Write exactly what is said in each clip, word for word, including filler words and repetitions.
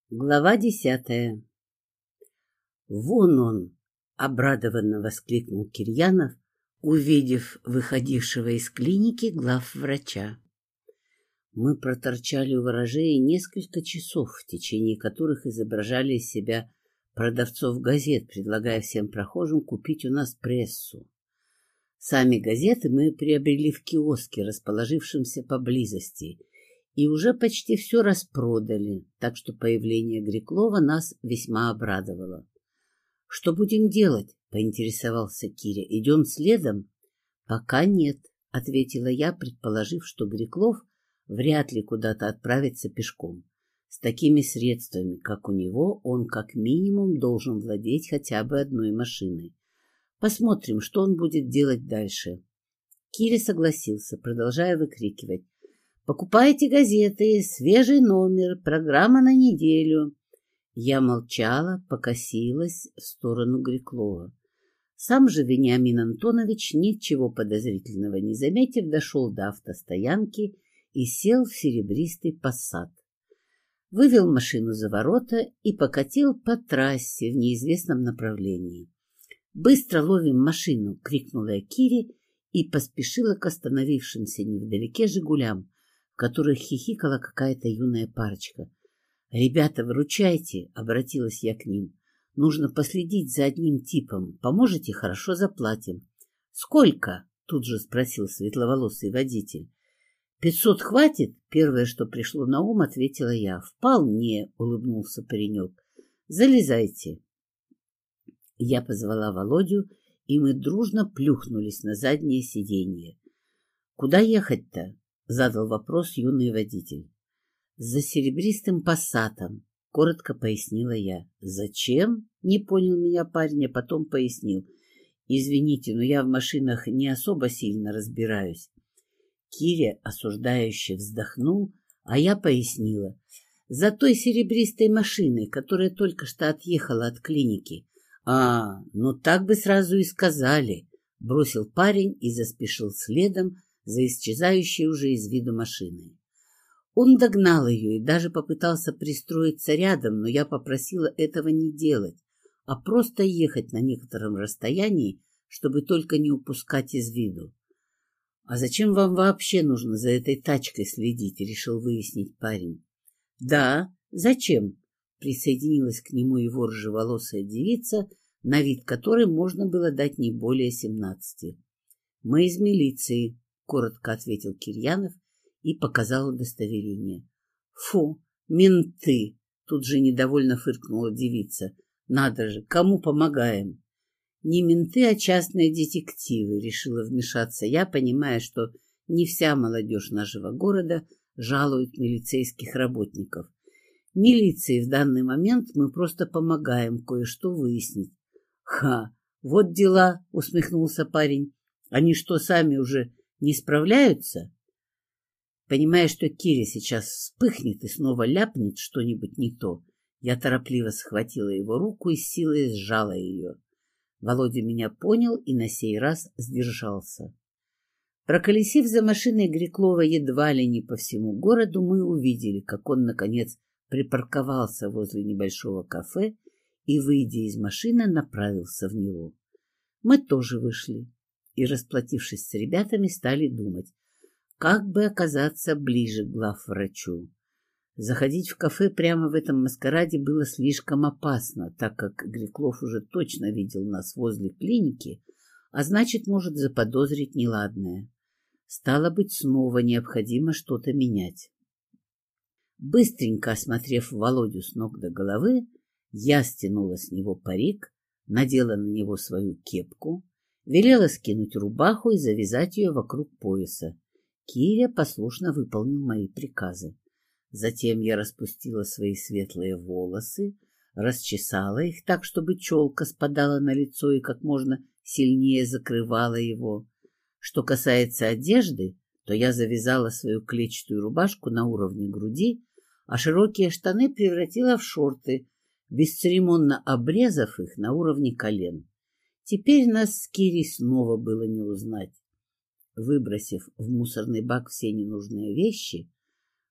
Глава десятая. «Вон он!» — обрадованно воскликнул Кирьянов, увидев выходившего из клиники главврача. Мы проторчали у ворожеи несколько часов, в течение которых изображали из себя продавцов газет, предлагая всем прохожим купить у нас прессу. Сами газеты мы приобрели в киоске, расположившемся поблизости, и уже почти все распродали, так что появление Греклова нас весьма обрадовало. — Что будем делать? — поинтересовался Киря. — Идем следом? — Пока нет, — ответила я, предположив, что Греклов вряд ли куда-то отправится пешком. С такими средствами, как у него, он как минимум должен владеть хотя бы одной машиной. Посмотрим, что он будет делать дальше. Киря согласился, продолжая выкрикивать: «Покупайте газеты, свежий номер, программа на неделю». Я молчала, покосилась в сторону Греклова. Сам же Вениамин Антонович, ничего подозрительного не заметив, дошел до автостоянки и сел в серебристый Пассат. Вывел машину за ворота и покатил по трассе в неизвестном направлении. «Быстро ловим машину!» — крикнула я Кире и поспешила к остановившимся невдалеке «Жигулям», в которых хихикала какая-то юная парочка. «Ребята, выручайте!» — обратилась я к ним. «Нужно последить за одним типом. Поможете? Хорошо заплатим». «Сколько?» — тут же спросил светловолосый водитель. «Пятьсот хватит?» — первое, что пришло на ум, ответила я. «Вполне», — улыбнулся паренек. «Залезайте». Я позвала Володю, и мы дружно плюхнулись на заднее сиденье. «Куда ехать-то?» — задал вопрос юный водитель. «За серебристым Пассатом», — коротко пояснила я. «Зачем?» — не понял меня парень, а потом пояснил. «Извините, но я в машинах не особо сильно разбираюсь». Киря осуждающе вздохнул, а я пояснила. «За той серебристой машиной, которая только что отъехала от клиники». «А, ну так бы сразу и сказали», — бросил парень и заспешил следом за исчезающей уже из виду машиной. Он догнал ее и даже попытался пристроиться рядом, но я попросила этого не делать, а просто ехать на некотором расстоянии, чтобы только не упускать из виду. «А зачем вам вообще нужно за этой тачкой следить?» — решил выяснить парень. «Да, зачем?» — присоединилась к нему его рыжеволосая девица, на вид которой можно было дать не более семнадцати. «Мы из милиции», — коротко ответил Кирьянов и показал удостоверение. «Фу, менты!» — тут же недовольно фыркнула девица. «Надо же, кому помогаем?» «Не менты, а частные детективы», — решила вмешаться я, понимая, что не вся молодежь нашего города жалует милицейских работников. Милиции в данный момент мы просто помогаем кое-что выяснить. «Ха, вот дела», — усмехнулся парень. «Они что, сами уже не справляются?» Понимая, что Киря сейчас вспыхнет и снова ляпнет что-нибудь не то, я торопливо схватила его руку и с силой сжала ее. Володя меня понял и на сей раз сдержался. Проколесив за машиной Греклова едва ли не по всему городу, мы увидели, как он, наконец, припарковался возле небольшого кафе и, выйдя из машины, направился в него. Мы тоже вышли и, расплатившись с ребятами, стали думать, как бы оказаться ближе к главврачу. Заходить в кафе прямо в этом маскараде было слишком опасно, так как Греклов уже точно видел нас возле клиники, а значит, может заподозрить неладное. Стало быть, снова необходимо что-то менять. Быстренько осмотрев Володю с ног до головы, я стянула с него парик, надела на него свою кепку, велела скинуть рубаху и завязать ее вокруг пояса. Киря послушно выполнил мои приказы. Затем я распустила свои светлые волосы, расчесала их так, чтобы челка спадала на лицо и как можно сильнее закрывала его. Что касается одежды, то я завязала свою клетчатую рубашку на уровне груди, а широкие штаны превратила в шорты, бесцеремонно обрезав их на уровне колен. Теперь нас с Кирей снова было не узнать. Выбросив в мусорный бак все ненужные вещи,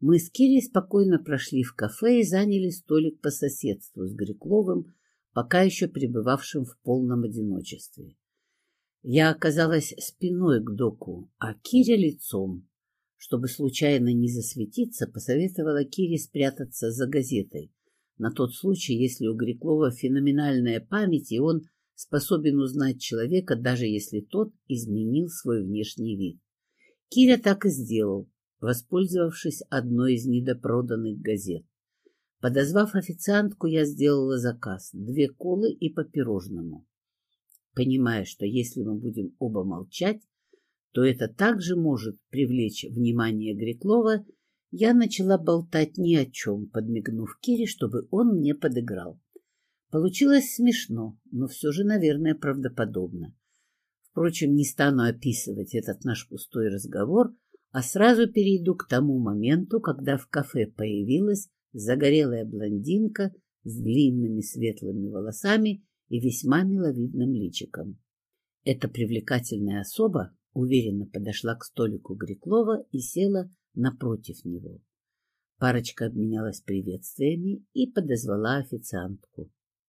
Мы с Кирей спокойно прошли в кафе и заняли столик по соседству с Грекловым, пока еще пребывавшим в полном одиночестве. Я оказалась спиной к доку, а Киря лицом. Чтобы случайно не засветиться, посоветовала Кире спрятаться за газетой, на тот случай, если у Греклова феноменальная память, и он способен узнать человека, даже если тот изменил свой внешний вид. Киря так и сделал, воспользовавшись одной из недопроданных газет. Подозвав официантку, я сделала заказ — две колы и по пирожному. Понимая, что если мы будем оба молчать, то это также может привлечь внимание Греклова, я начала болтать ни о чем, подмигнув Кире, чтобы он мне подыграл. Получилось смешно, но все же, наверное, правдоподобно. Впрочем, не стану описывать этот наш пустой разговор, а сразу перейду к тому моменту, когда в кафе появилась загорелая блондинка с длинными светлыми волосами и весьма миловидным личиком. Эта привлекательная особа уверенно подошла к столику Греклова и села напротив него. Парочка обменялась приветствиями и подозвала официантку.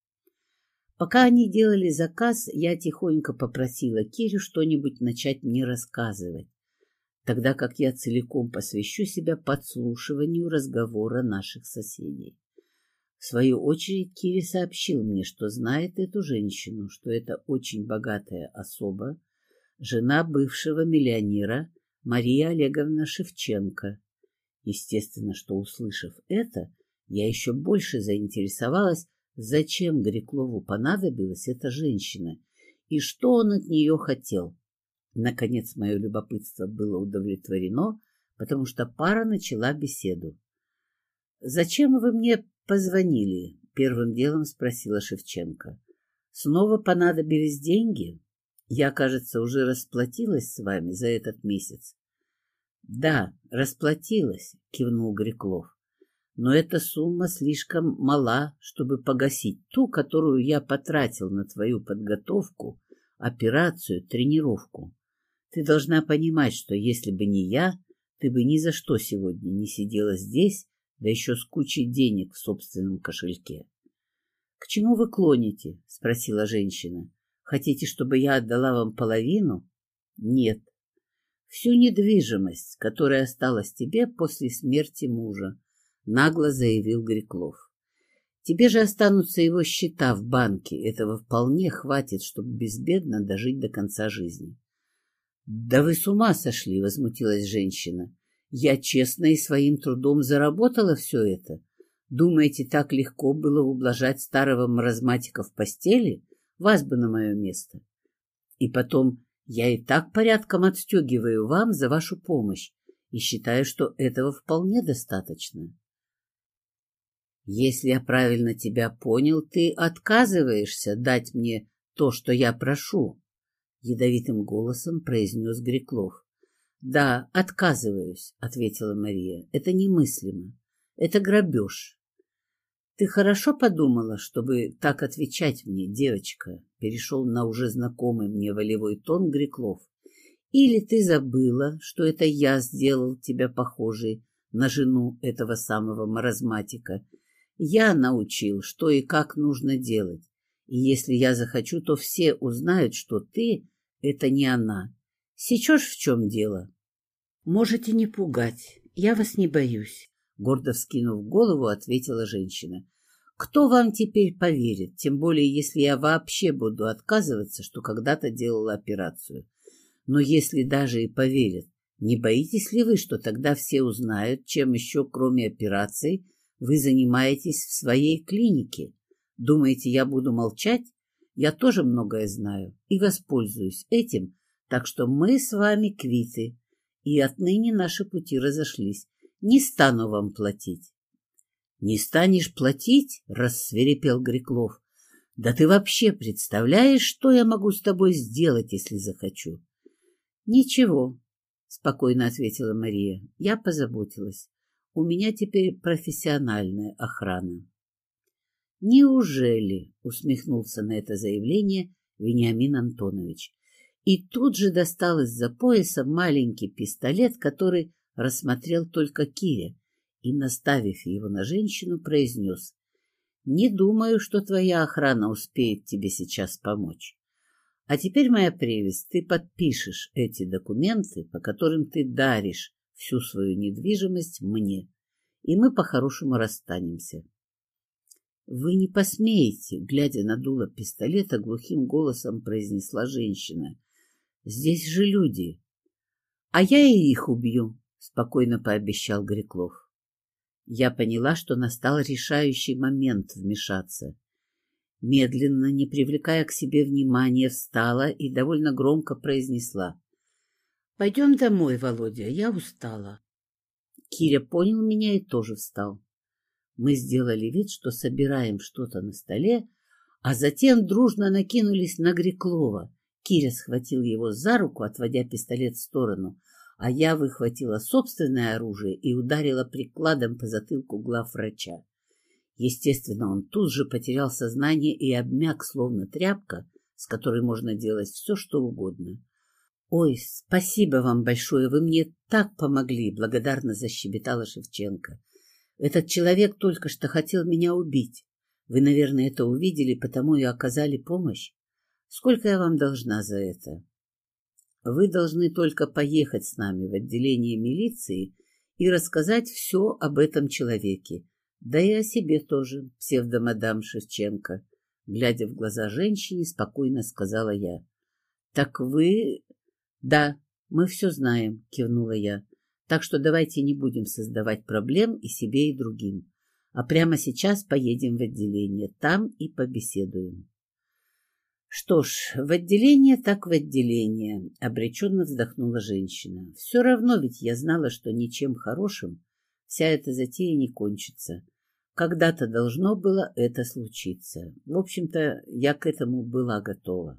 Пока они делали заказ, я тихонько попросила Кирю что-нибудь начать мне рассказывать, тогда как я целиком посвящу себя подслушиванию разговора наших соседей. В свою очередь Кири сообщил мне, что знает эту женщину, что это очень богатая особа, жена бывшего миллионера Мария Олеговна Шевченко. Естественно, что, услышав это, я еще больше заинтересовалась, зачем Греклову понадобилась эта женщина и что он от нее хотел. Наконец, мое любопытство было удовлетворено, потому что пара начала беседу. «Зачем вы мне позвонили?» — первым делом спросила Шевченко. «Снова понадобились деньги? Я, кажется, уже расплатилась с вами за этот месяц». «Да, расплатилась», — кивнул Греклов. «Но эта сумма слишком мала, чтобы погасить ту, которую я потратил на твою подготовку, операцию, тренировку. Ты должна понимать, что если бы не я, ты бы ни за что сегодня не сидела здесь, да еще с кучей денег в собственном кошельке». «К чему вы клоните?» — спросила женщина. «Хотите, чтобы я отдала вам половину?» «Нет. Всю недвижимость, которая осталась тебе после смерти мужа», — нагло заявил Греклов. «Тебе же останутся его счета в банке. Этого вполне хватит, чтобы безбедно дожить до конца жизни». «Да вы с ума сошли!» — возмутилась женщина. «Я честно и своим трудом заработала все это. Думаете, так легко было ублажать старого маразматика в постели? Вас бы на мое место. И потом, я и так порядком отстегиваю вам за вашу помощь и считаю, что этого вполне достаточно». «Если я правильно тебя понял, ты отказываешься дать мне то, что я прошу», — ядовитым голосом произнес Греклов. «Да, отказываюсь», — ответила Мария. «Это немыслимо. Это грабеж». «Ты хорошо подумала, чтобы так отвечать мне, девочка?» — перешел на уже знакомый мне волевой тон Греклов. «Или ты забыла, что это я сделал тебя похожей на жену этого самого маразматика? Я научил, что и как нужно делать. И если я захочу, то все узнают, что ты — это не она. Сечешь, в чем дело?» «Можете не пугать. Я вас не боюсь», — гордо вскинув голову, ответила женщина. «Кто вам теперь поверит, тем более если я вообще буду отказываться, что когда-то делала операцию? Но если даже и поверят, не боитесь ли вы, что тогда все узнают, чем еще, кроме операций, вы занимаетесь в своей клинике? Думаете, я буду молчать? Я тоже многое знаю и воспользуюсь этим, так что мы с вами квиты, и отныне наши пути разошлись. Не стану вам платить». «Не станешь платить?» — рассвирепел Греклов. «Да ты вообще представляешь, что я могу с тобой сделать, если захочу?» «Ничего», — спокойно ответила Мария. «Я позаботилась. У меня теперь профессиональная охрана». «Неужели?» — усмехнулся на это заявление Вениамин Антонович. И тут же достал из-за пояса маленький пистолет, который рассмотрел только Киря, и, наставив его на женщину, произнес: «Не думаю, что твоя охрана успеет тебе сейчас помочь. А теперь, моя прелесть, ты подпишешь эти документы, по которым ты даришь всю свою недвижимость мне, и мы по-хорошему расстанемся». «Вы не посмеете», — глядя на дуло пистолета, глухим голосом произнесла женщина. «Здесь же люди». «А я и их убью», — спокойно пообещал Греклов. Я поняла, что настал решающий момент вмешаться. Медленно, не привлекая к себе внимания, встала и довольно громко произнесла: «Пойдем домой, Володя, я устала». Киря понял меня и тоже встал. Мы сделали вид, что собираем что-то на столе, а затем дружно накинулись на Греклова. Киря схватил его за руку, отводя пистолет в сторону, а я выхватила собственное оружие и ударила прикладом по затылку главврача. Естественно, он тут же потерял сознание и обмяк, словно тряпка, с которой можно делать все, что угодно. «Ой, спасибо вам большое, вы мне так помогли!» — благодарно защебетала Шевченко. «Этот человек только что хотел меня убить. Вы, наверное, это увидели, потому и оказали помощь. Сколько я вам должна за это?» «Вы должны только поехать с нами в отделение милиции и рассказать все об этом человеке. Да и о себе тоже, псевдомадам Шевченко», — глядя в глаза женщине, спокойно сказала я. «Так вы...» «Да, мы все знаем», — кивнула я. «Так что давайте не будем создавать проблем и себе, и другим. А прямо сейчас поедем в отделение, там и побеседуем». «Что ж, в отделение так в отделение», — обреченно вздохнула женщина. «Все равно ведь я знала, что ничем хорошим вся эта затея не кончится. Когда-то должно было это случиться. В общем-то, я к этому была готова».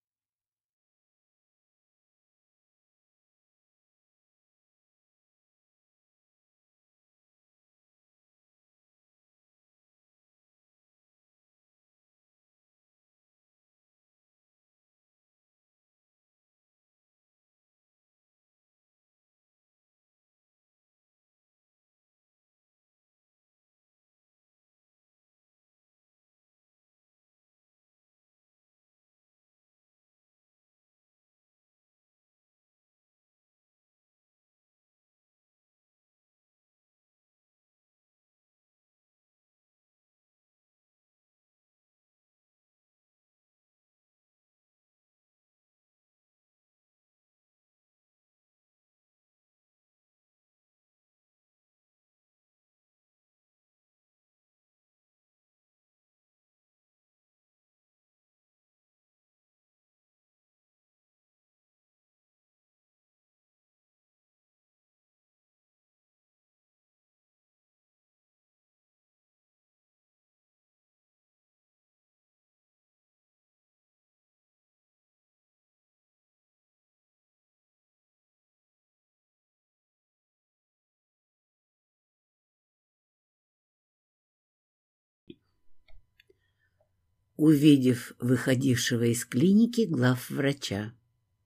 Увидев выходившего из клиники главврача: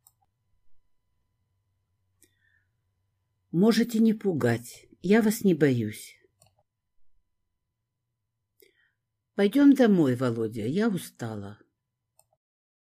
«Можете не пугать, я вас не боюсь». «Пойдем домой, Володя, я устала».